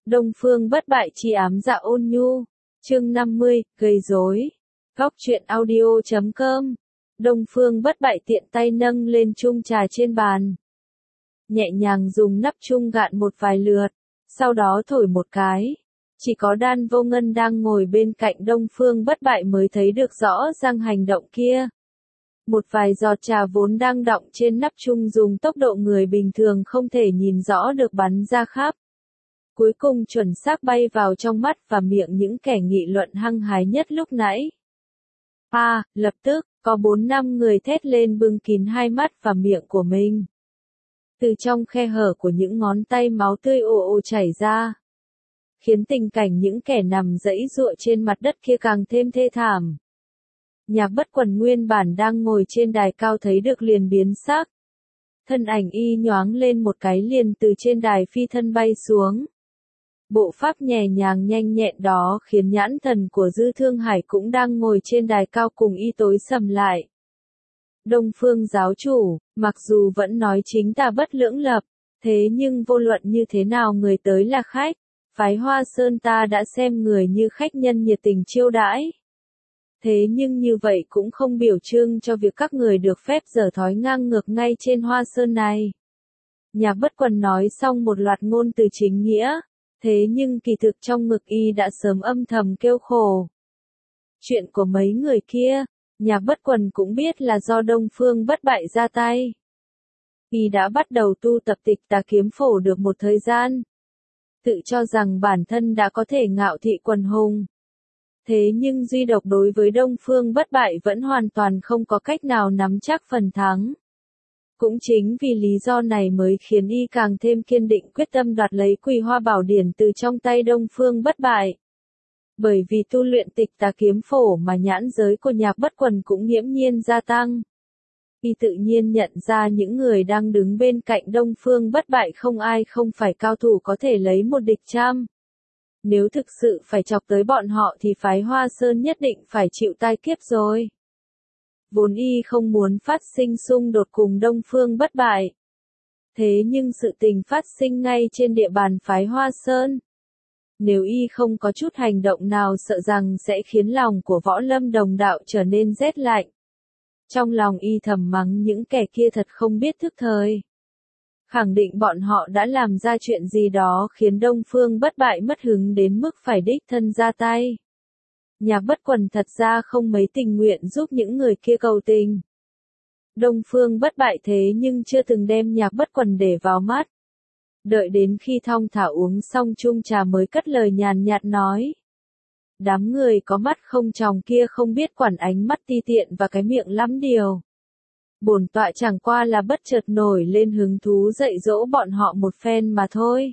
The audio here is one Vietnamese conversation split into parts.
Đông Phương Bất Bại chi ám dạ ôn nhu. Chương 50, gây rối. Góc truyện audio.com. Đông Phương Bất Bại tiện tay nâng lên chung trà trên bàn. Nhẹ nhàng dùng nắp chung gạn một vài lượt, sau đó thổi một cái. Chỉ có Đan Vô Ngân đang ngồi bên cạnh Đông Phương Bất Bại mới thấy được rõ ràng hành động kia. Một vài giọt trà vốn đang đọng trên nắp chung dùng tốc độ người bình thường không thể nhìn rõ được bắn ra khắp. Cuối cùng chuẩn xác bay vào trong mắt và miệng những kẻ nghị luận hăng hái nhất lúc nãy. Lập tức, có 4-5 người thét lên bưng kín hai mắt và miệng của mình. Từ trong khe hở của những ngón tay máu tươi ồ ồ chảy ra. Khiến tình cảnh những kẻ nằm giãy giụa trên mặt đất kia càng thêm thê thảm. Nhạc Bất Quần nguyên bản đang ngồi trên đài cao thấy được liền biến sắc. Thân ảnh y nhoáng lên một cái liền từ trên đài phi thân bay xuống. Bộ pháp nhẹ nhàng nhanh nhẹn đó khiến nhãn thần của Dư Thương Hải cũng đang ngồi trên đài cao cùng y tối sầm lại. Đông Phương giáo chủ, mặc dù vẫn nói chính ta bất lưỡng lập, thế nhưng vô luận như thế nào người tới là khách, phái Hoa Sơn ta đã xem người như khách nhân nhiệt tình chiêu đãi. Thế nhưng như vậy cũng không biểu trưng cho việc các người được phép giở thói ngang ngược ngay trên Hoa Sơn này. Nhạc Bất Quần nói xong một loạt ngôn từ chính nghĩa, thế nhưng kỳ thực trong ngực y đã sớm âm thầm kêu khổ. Chuyện của mấy người kia, Nhạc Bất Quần cũng biết là do Đông Phương Bất Bại ra tay. Y đã bắt đầu tu tập Tịch Tà Kiếm Phổ được một thời gian. Tự cho rằng bản thân đã có thể ngạo thị quần hùng. Thế nhưng duy độc đối với Đông Phương Bất Bại vẫn hoàn toàn không có cách nào nắm chắc phần thắng. Cũng chính vì lý do này mới khiến y càng thêm kiên định quyết tâm đoạt lấy Quỳ Hoa Bảo Điển từ trong tay Đông Phương Bất Bại. Bởi vì tu luyện Tịch Tà Kiếm Phổ mà nhãn giới của Nhạc Bất Quần cũng nghiễm nhiên gia tăng. Y tự nhiên nhận ra những người đang đứng bên cạnh Đông Phương Bất Bại không ai không phải cao thủ có thể lấy một địch trăm. Nếu thực sự phải chọc tới bọn họ thì phái Hoa Sơn nhất định phải chịu tai kiếp rồi. Vốn y không muốn phát sinh xung đột cùng Đông Phương Bất Bại. Thế nhưng sự tình phát sinh ngay trên địa bàn phái Hoa Sơn. Nếu y không có chút hành động nào sợ rằng sẽ khiến lòng của Võ Lâm đồng đạo trở nên rét lạnh. Trong lòng y thầm mắng những kẻ kia thật không biết thức thời. Khẳng định bọn họ đã làm ra chuyện gì đó khiến Đông Phương Bất Bại mất hứng đến mức phải đích thân ra tay. Nhạc Bất Quần thật ra không mấy tình nguyện giúp những người kia cầu tình. Đông Phương Bất Bại thế nhưng chưa từng đem Nhạc Bất Quần để vào mắt. Đợi đến khi thong thả uống xong chung trà mới cất lời nhàn nhạt nói. Đám người có mắt không tròng kia không biết quản ánh mắt ti tiện và cái miệng lắm điều. Bổn tọa chẳng qua là bất chợt nổi lên hứng thú dạy dỗ bọn họ một phen mà thôi.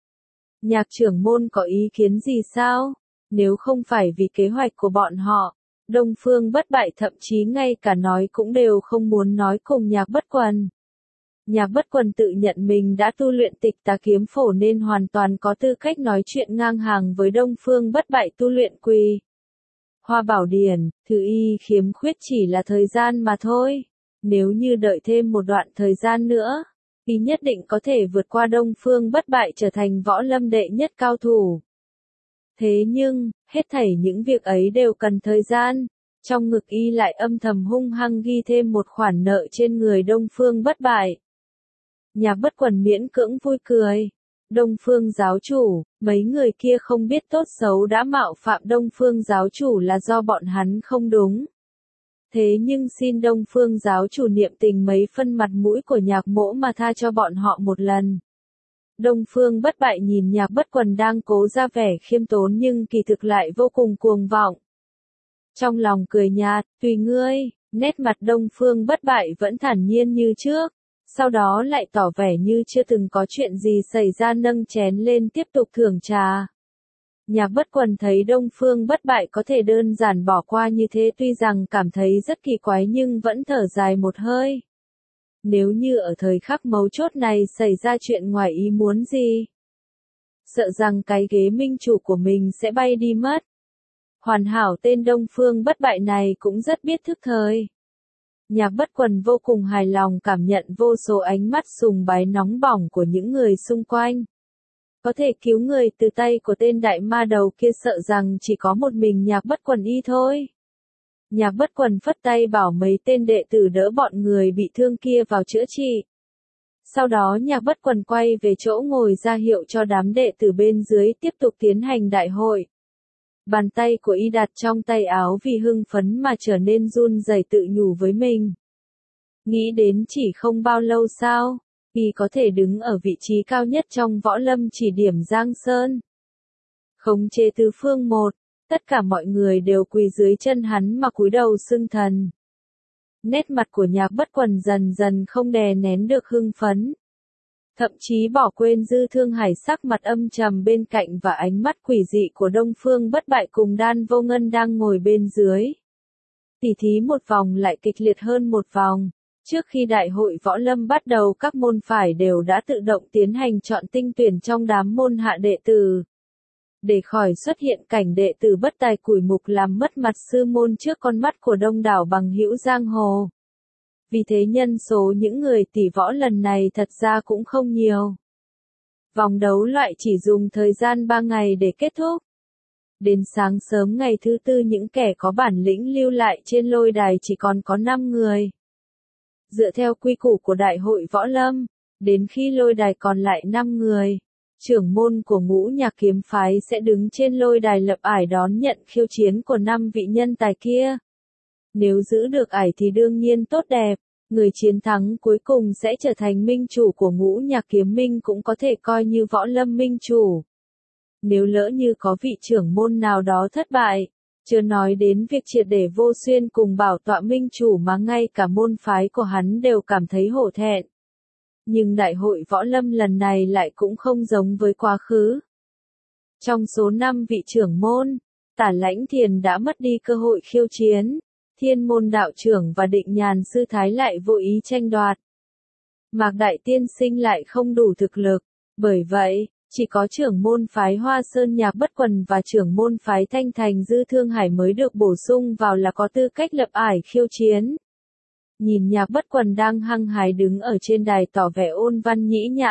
Nhạc trưởng môn có ý kiến gì sao? Nếu không phải vì kế hoạch của bọn họ, Đông Phương Bất Bại thậm chí ngay cả nói cũng đều không muốn nói cùng Nhạc Bất Quần. Nhạc Bất Quần tự nhận mình đã tu luyện Tịch Tà Kiếm Phổ nên hoàn toàn có tư cách nói chuyện ngang hàng với Đông Phương Bất Bại tu luyện Quỳ Hoa Bảo Điển, thứ y khiếm khuyết chỉ là thời gian mà thôi. Nếu như đợi thêm một đoạn thời gian nữa, y nhất định có thể vượt qua Đông Phương Bất Bại trở thành võ lâm đệ nhất cao thủ. Thế nhưng, hết thảy những việc ấy đều cần thời gian. Trong ngực y lại âm thầm hung hăng ghi thêm một khoản nợ trên người Đông Phương Bất Bại. Nhạc Bất Quần miễn cưỡng vui cười. Đông Phương giáo chủ, mấy người kia không biết tốt xấu đã mạo phạm Đông Phương giáo chủ là do bọn hắn không đúng. Thế nhưng xin Đông Phương giáo chủ niệm tình mấy phân mặt mũi của Nhạc mỗ mà tha cho bọn họ một lần. Đông Phương Bất Bại nhìn Nhạc Bất Quần đang cố ra vẻ khiêm tốn nhưng kỳ thực lại vô cùng cuồng vọng. Trong lòng cười nhạt, tùy ngươi, nét mặt Đông Phương Bất Bại vẫn thản nhiên như trước, sau đó lại tỏ vẻ như chưa từng có chuyện gì xảy ra nâng chén lên tiếp tục thưởng trà. Nhạc Bất Quần thấy Đông Phương Bất Bại có thể đơn giản bỏ qua như thế tuy rằng cảm thấy rất kỳ quái nhưng vẫn thở dài một hơi. Nếu như ở thời khắc mấu chốt này xảy ra chuyện ngoài ý muốn gì, sợ rằng cái ghế minh chủ của mình sẽ bay đi mất. Hoàn hảo tên Đông Phương Bất Bại này cũng rất biết thức thời. Nhạc Bất Quần vô cùng hài lòng cảm nhận vô số ánh mắt sùng bái nóng bỏng của những người xung quanh. có thể cứu người từ tay của tên đại ma đầu kia, sợ rằng chỉ có một mình Nhạc Bất Quần y thôi. Nhạc Bất Quần phất tay bảo mấy tên đệ tử đỡ bọn người bị thương kia vào chữa trị. Sau đó Nhạc Bất Quần quay về chỗ ngồi ra hiệu cho đám đệ tử bên dưới tiếp tục tiến hành đại hội. Bàn tay của y đặt trong tay áo vì hưng phấn mà trở nên run rẩy, tự nhủ với mình. Nghĩ đến chỉ không bao lâu sau, y có thể đứng ở vị trí cao nhất trong võ lâm chỉ điểm Giang Sơn. Khống chế tứ phương một, tất cả mọi người đều quỳ dưới chân hắn mà cúi đầu xưng thần. Nét mặt của Nhạc Bất Quần dần dần không đè nén được hưng phấn. Thậm chí bỏ quên Dư Thương Hải sắc mặt âm trầm bên cạnh và ánh mắt quỷ dị của Đông Phương Bất Bại cùng Đan Vô Ngân đang ngồi bên dưới. Tỉ thí một vòng lại kịch liệt hơn một vòng. Trước khi đại hội võ lâm bắt đầu, các môn phái đều đã tự động tiến hành chọn tinh tuyển trong đám môn hạ đệ tử. Để khỏi xuất hiện cảnh đệ tử bất tài củi mục làm mất mặt sư môn trước con mắt của đông đảo bằng hữu giang hồ. Vì thế nhân số những người tỷ võ lần này thật ra cũng không nhiều. Vòng đấu loại chỉ dùng thời gian 3 ngày để kết thúc. Đến sáng sớm ngày thứ tư, những kẻ có bản lĩnh lưu lại trên lôi đài chỉ còn có 5 người. Dựa theo quy củ của đại hội võ lâm, đến khi lôi đài còn lại 5 người, trưởng môn của Ngũ Nhạc kiếm phái sẽ đứng trên lôi đài lập ải đón nhận khiêu chiến của 5 vị nhân tài kia. Nếu giữ được ải thì đương nhiên tốt đẹp, người chiến thắng cuối cùng sẽ trở thành minh chủ của Ngũ Nhạc kiếm minh, cũng có thể coi như võ lâm minh chủ. Nếu lỡ như có vị trưởng môn nào đó thất bại, chưa nói đến việc triệt để vô xuyên cùng bảo tọa minh chủ mà ngay cả môn phái của hắn đều cảm thấy hổ thẹn. Nhưng đại hội võ lâm lần này lại cũng không giống với quá khứ. Trong số 5 vị trưởng môn, Tả Lãnh Thiền đã mất đi cơ hội khiêu chiến, Thiên Môn đạo trưởng và Định Nhàn sư thái lại vô ý tranh đoạt. Mạc Đại Tiên Sinh lại không đủ thực lực, bởi vậy, chỉ có trưởng môn phái Hoa Sơn Nhạc Bất Quần và trưởng môn phái Thanh Thành Dư Thương Hải mới được bổ sung vào là có tư cách lập ải khiêu chiến. Nhìn Nhạc Bất Quần đang hăng hái đứng ở trên đài tỏ vẻ ôn văn nhĩ nhã.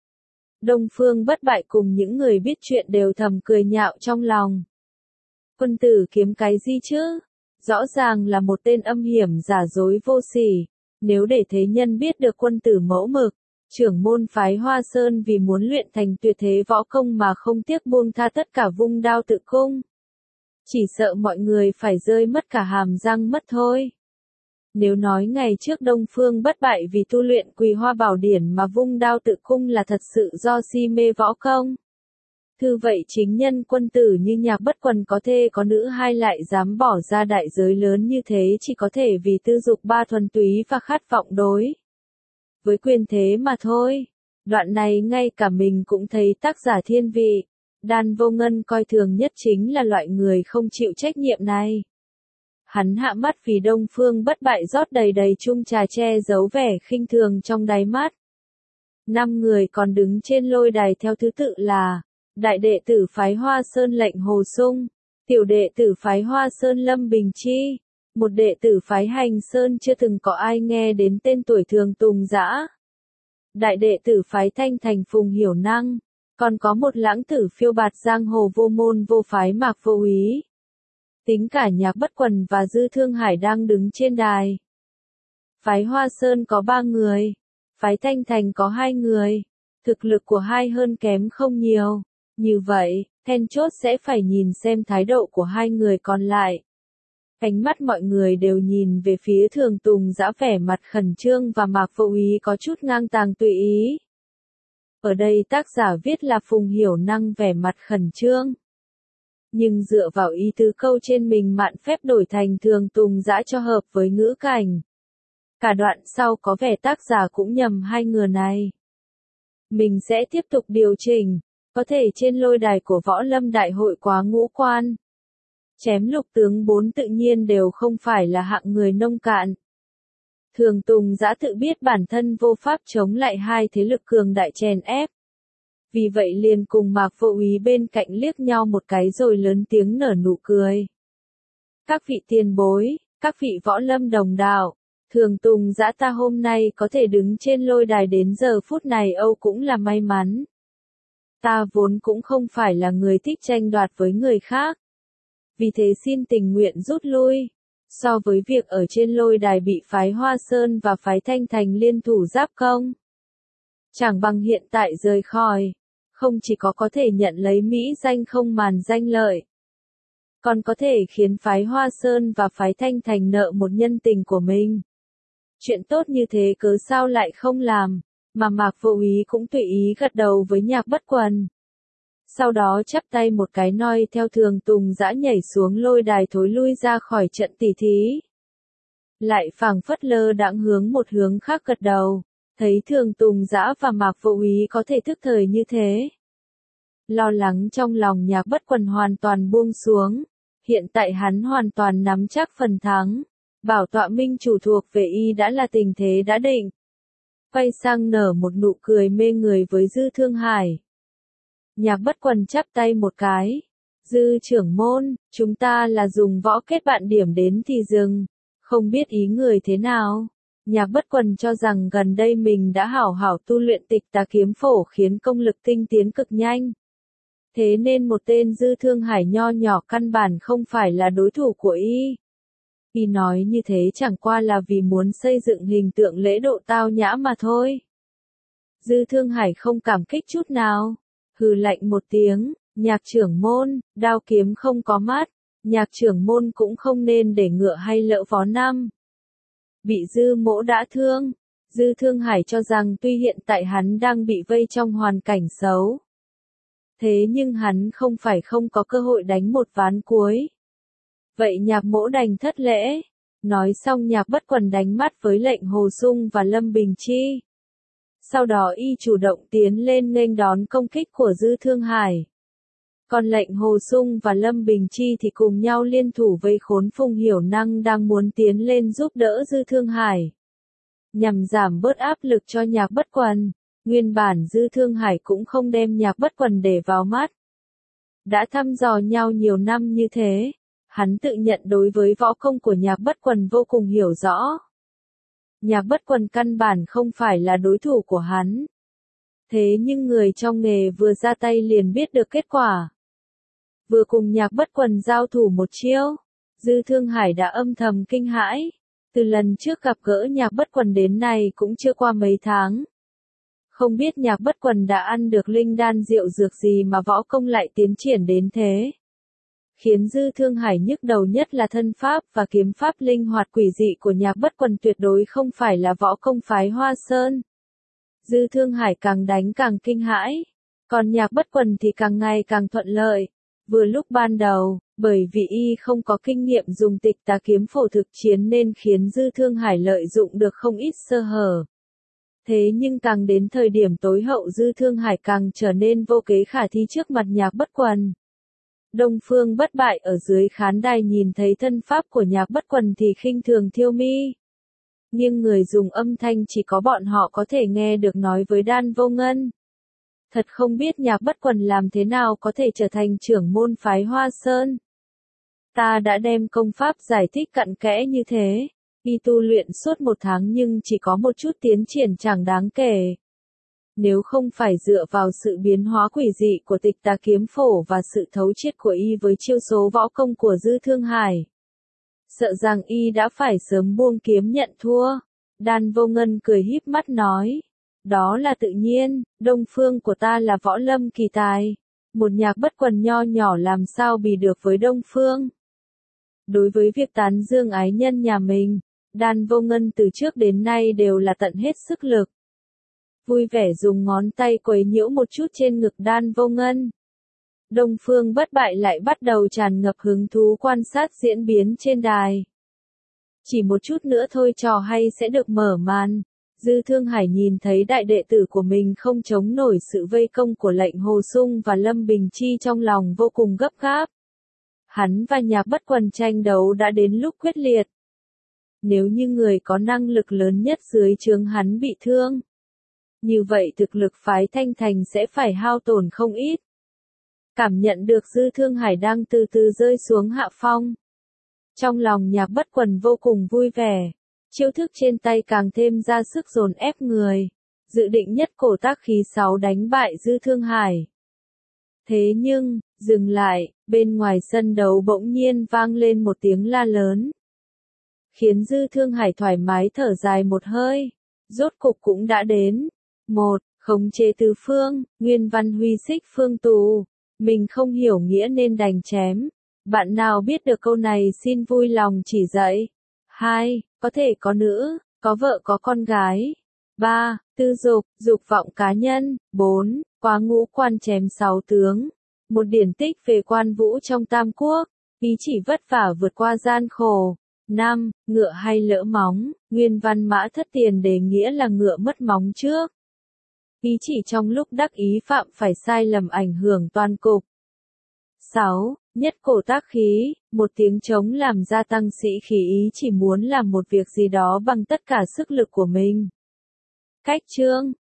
Đông Phương Bất Bại cùng những người biết chuyện đều thầm cười nhạo trong lòng. Quân tử kiếm cái gì chứ? Rõ ràng là một tên âm hiểm giả dối vô sỉ. Nếu để thế nhân biết được quân tử mẫu mực, trưởng môn phái Hoa Sơn vì muốn luyện thành tuyệt thế võ công mà không tiếc buông tha tất cả vung đao tự cung, chỉ sợ mọi người phải rơi mất cả hàm răng mất thôi. Nếu nói ngày trước Đông Phương Bất Bại vì tu luyện Quỳ Hoa Bảo Điển mà vung đao tự cung là thật sự do si mê võ công, thư vậy chính nhân quân tử như Nhạc Bất Quần có thê có nữ hai lại dám bỏ ra đại giới lớn như thế chỉ có thể vì tư dục ba thuần túy và khát vọng đối với quyền thế mà thôi. Đoạn này ngay cả mình cũng thấy tác giả thiên vị. Đan Vô Ngân coi thường nhất chính là loại người không chịu trách nhiệm này. Hắn hạ mắt vì Đông Phương Bất Bại rót đầy đầy chung trà che giấu vẻ khinh thường trong đáy mắt. 5 người còn đứng trên lôi đài theo thứ tự là đại đệ tử phái Hoa Sơn Lệnh Hồ Sung, tiểu đệ tử phái Hoa Sơn Lâm Bình Chi, một đệ tử phái Hành Sơn chưa từng có ai nghe đến tên tuổi Thường Tùng Dã, đại đệ tử phái Thanh Thành Phùng Hiểu Năng, còn có một lãng tử phiêu bạt giang hồ vô môn vô phái Mạc Vô Úy. Tính cả Nhạc Bất Quần và Dư Thương Hải đang đứng trên đài. Phái Hoa Sơn có 3 người, phái Thanh Thành có 2 người, thực lực của hai hơn kém không nhiều. Như vậy, then chốt sẽ phải nhìn xem thái độ của 2 người còn lại. Ánh mắt mọi người đều nhìn về phía Thường Tùng Dã vẻ mặt khẩn trương và Mạc Vô Úy có chút ngang tàng tùy ý. Ở đây tác giả viết là Phùng Hiểu Năng vẻ mặt khẩn trương. Nhưng dựa vào ý tứ câu trên mình mạn phép đổi thành Thường Tùng Dã cho hợp với ngữ cảnh. Cả đoạn sau có vẻ tác giả cũng nhầm 2 người này. Mình sẽ tiếp tục điều chỉnh, có thể trên lôi đài của võ lâm đại hội quá ngũ quan. Chém lục tướng 4 tự nhiên đều không phải là hạng người nông cạn. Thường Tùng Dã tự biết bản thân vô pháp chống lại 2 thế lực cường đại chèn ép. Vì vậy liền cùng Mạc Vô Úy bên cạnh liếc nhau một cái rồi lớn tiếng nở nụ cười. Các vị tiền bối, các vị võ lâm đồng đạo, Thường Tùng Dã ta hôm nay có thể đứng trên lôi đài đến giờ phút này Âu cũng là may mắn. Ta vốn cũng không phải là người thích tranh đoạt với người khác. Vì thế xin tình nguyện rút lui. So với việc ở trên lôi đài bị phái Hoa Sơn và phái Thanh Thành liên thủ giáp công, chẳng bằng hiện tại rời khỏi, không chỉ có thể nhận lấy mỹ danh không màn danh lợi, còn có thể khiến phái Hoa Sơn và phái Thanh Thành nợ một nhân tình của mình. Chuyện tốt như thế cớ sao lại không làm, mà Mạc Vô Úy cũng tùy ý gật đầu với Nhạc Bất Quần. Sau đó chắp tay một cái noi theo Thường Tùng Dã nhảy xuống lôi đài thối lui ra khỏi trận tỉ thí. Lại phảng phất lơ đãng hướng một hướng khác gật đầu, thấy Thường Tùng Dã và Mạc Vô Úy có thể thức thời như thế. Lo lắng trong lòng Nhạc Bất Quần hoàn toàn buông xuống, hiện tại hắn hoàn toàn nắm chắc phần thắng. Bảo tọa minh chủ thuộc về y đã là tình thế đã định. Quay sang nở một nụ cười mê người với Dư Thương Hải. Nhạc Bất Quần chắp tay một cái. Dư trưởng môn, chúng ta là dùng võ kết bạn điểm đến thì dừng. Không biết ý người thế nào. Nhạc Bất Quần cho rằng gần đây mình đã hảo hảo tu luyện Tịch Tà Kiếm Phổ khiến công lực tinh tiến cực nhanh. Thế nên một tên Dư Thương Hải nho nhỏ căn bản không phải là đối thủ của y. Y nói như thế chẳng qua là vì muốn xây dựng hình tượng lễ độ tao nhã mà thôi. Dư Thương Hải không cảm kích chút nào. Hừ lạnh một tiếng, Nhạc trưởng môn, đao kiếm không có mắt. Nhạc trưởng môn cũng không nên để ngựa hay lỡ vó năm. Bị Dư mỗ đã thương. Dư Thương Hải cho rằng tuy hiện tại hắn đang bị vây trong hoàn cảnh xấu. Thế nhưng hắn không phải không có cơ hội đánh một ván cuối. Vậy Nhạc mỗ đành thất lễ. Nói xong Nhạc Bất Quần đánh mắt với Lệnh Hồ Sung và Lâm Bình Chi. Sau đó y chủ động tiến lên nghênh đón công kích của Dư Thương Hải. Còn Lệnh Hồ Sung và Lâm Bình Chi thì cùng nhau liên thủ vây khốn Phùng Hiểu Năng đang muốn tiến lên giúp đỡ Dư Thương Hải. Nhằm giảm bớt áp lực cho Nhạc Bất Quần, nguyên bản Dư Thương Hải cũng không đem Nhạc Bất Quần để vào mắt. Đã thăm dò nhau nhiều năm như thế, hắn tự nhận đối với võ công của Nhạc Bất Quần vô cùng hiểu rõ. Nhạc Bất Quần căn bản không phải là đối thủ của hắn. Thế nhưng người trong nghề vừa ra tay liền biết được kết quả. Vừa cùng Nhạc Bất Quần giao thủ một chiêu, Dư Thương Hải đã âm thầm kinh hãi. Từ lần trước gặp gỡ Nhạc Bất Quần đến nay cũng chưa qua mấy tháng. Không biết Nhạc Bất Quần đã ăn được linh đan rượu dược gì mà võ công lại tiến triển đến thế. Khiến Dư Thương Hải nhức đầu nhất là thân pháp và kiếm pháp linh hoạt quỷ dị của Nhạc Bất Quần tuyệt đối không phải là võ công phái Hoa Sơn. Dư Thương Hải càng đánh càng kinh hãi, còn Nhạc Bất Quần thì càng ngày càng thuận lợi. Vừa lúc ban đầu, bởi vì y không có kinh nghiệm dùng Tịch Tà Kiếm Phổ thực chiến nên khiến Dư Thương Hải lợi dụng được không ít sơ hở. Thế nhưng càng đến thời điểm tối hậu Dư Thương Hải càng trở nên vô kế khả thi trước mặt Nhạc Bất Quần. Đông Phương Bất Bại ở dưới khán đài nhìn thấy thân pháp của Nhạc Bất Quần thì khinh thường thiêu mi. Nhưng người dùng âm thanh chỉ có bọn họ có thể nghe được nói với Đan Vô Ngân. Thật không biết Nhạc Bất Quần làm thế nào có thể trở thành trưởng môn phái Hoa Sơn. Ta đã đem công pháp giải thích cặn kẽ như thế. Y tu luyện suốt 1 tháng nhưng chỉ có một chút tiến triển chẳng đáng kể. Nếu không phải dựa vào sự biến hóa quỷ dị của Tịch Tà Kiếm Phổ và sự thấu triệt của y với chiêu số võ công của Dư Thương Hải, sợ rằng y đã phải sớm buông kiếm nhận thua. Đan Vô Ngân cười híp mắt nói, đó là tự nhiên, Đông Phương của ta là võ lâm kỳ tài. Một Nhạc Bất Quần nho nhỏ làm sao bì được với Đông Phương. Đối với việc tán dương ái nhân nhà mình, Đan Vô Ngân từ trước đến nay đều là tận hết sức lực. Vui vẻ dùng ngón tay quấy nhiễu một chút trên ngực Đan Vô Ngân. Đông Phương Bất Bại lại bắt đầu tràn ngập hứng thú quan sát diễn biến trên đài. Chỉ một chút nữa thôi trò hay sẽ được mở màn. Dư Thương Hải nhìn thấy đại đệ tử của mình không chống nổi sự vây công của Lệnh Hồ Sung và Lâm Bình Chi trong lòng vô cùng gấp gáp. Hắn và Nhạc Bất Quần tranh đấu đã đến lúc quyết liệt. Nếu như người có năng lực lớn nhất dưới trướng hắn bị thương, như vậy thực lực phái Thanh Thành sẽ phải hao tổn không ít. Cảm nhận được Dư Thương Hải đang từ từ rơi xuống hạ phong. Trong lòng Nhạc Bất Quần vô cùng vui vẻ. Chiêu thức trên tay càng thêm ra sức dồn ép người. Dự định nhất cổ tác khí 6 đánh bại Dư Thương Hải. Thế nhưng, dừng lại, bên ngoài sân đấu bỗng nhiên vang lên một tiếng la lớn. Khiến Dư Thương Hải thoải mái thở dài một hơi. Rốt cục cũng đã đến. 1. Khống chế tứ phương, Nguyên Văn Huy xích phương tù. Mình không hiểu nghĩa nên đành chém. Bạn nào biết được câu này xin vui lòng chỉ dạy. 2. Có thể có nữ, có vợ có con gái. 3. Tư dục, dục vọng cá nhân. 4. Quá ngũ quan chém 6 tướng. Một điển tích về quan vũ trong Tam Quốc. Ý chỉ vất vả vượt qua gian khổ. 5. Ngựa hay lỡ móng, Nguyên Văn Mã Thất Tiền đề nghĩa là ngựa mất móng trước. Ý chỉ trong lúc đắc ý phạm phải sai lầm ảnh hưởng toàn cục. 6. Nhất cổ tác khí, một tiếng trống làm gia tăng sĩ khí, ý chỉ muốn làm một việc gì đó bằng tất cả sức lực của mình. Cách chương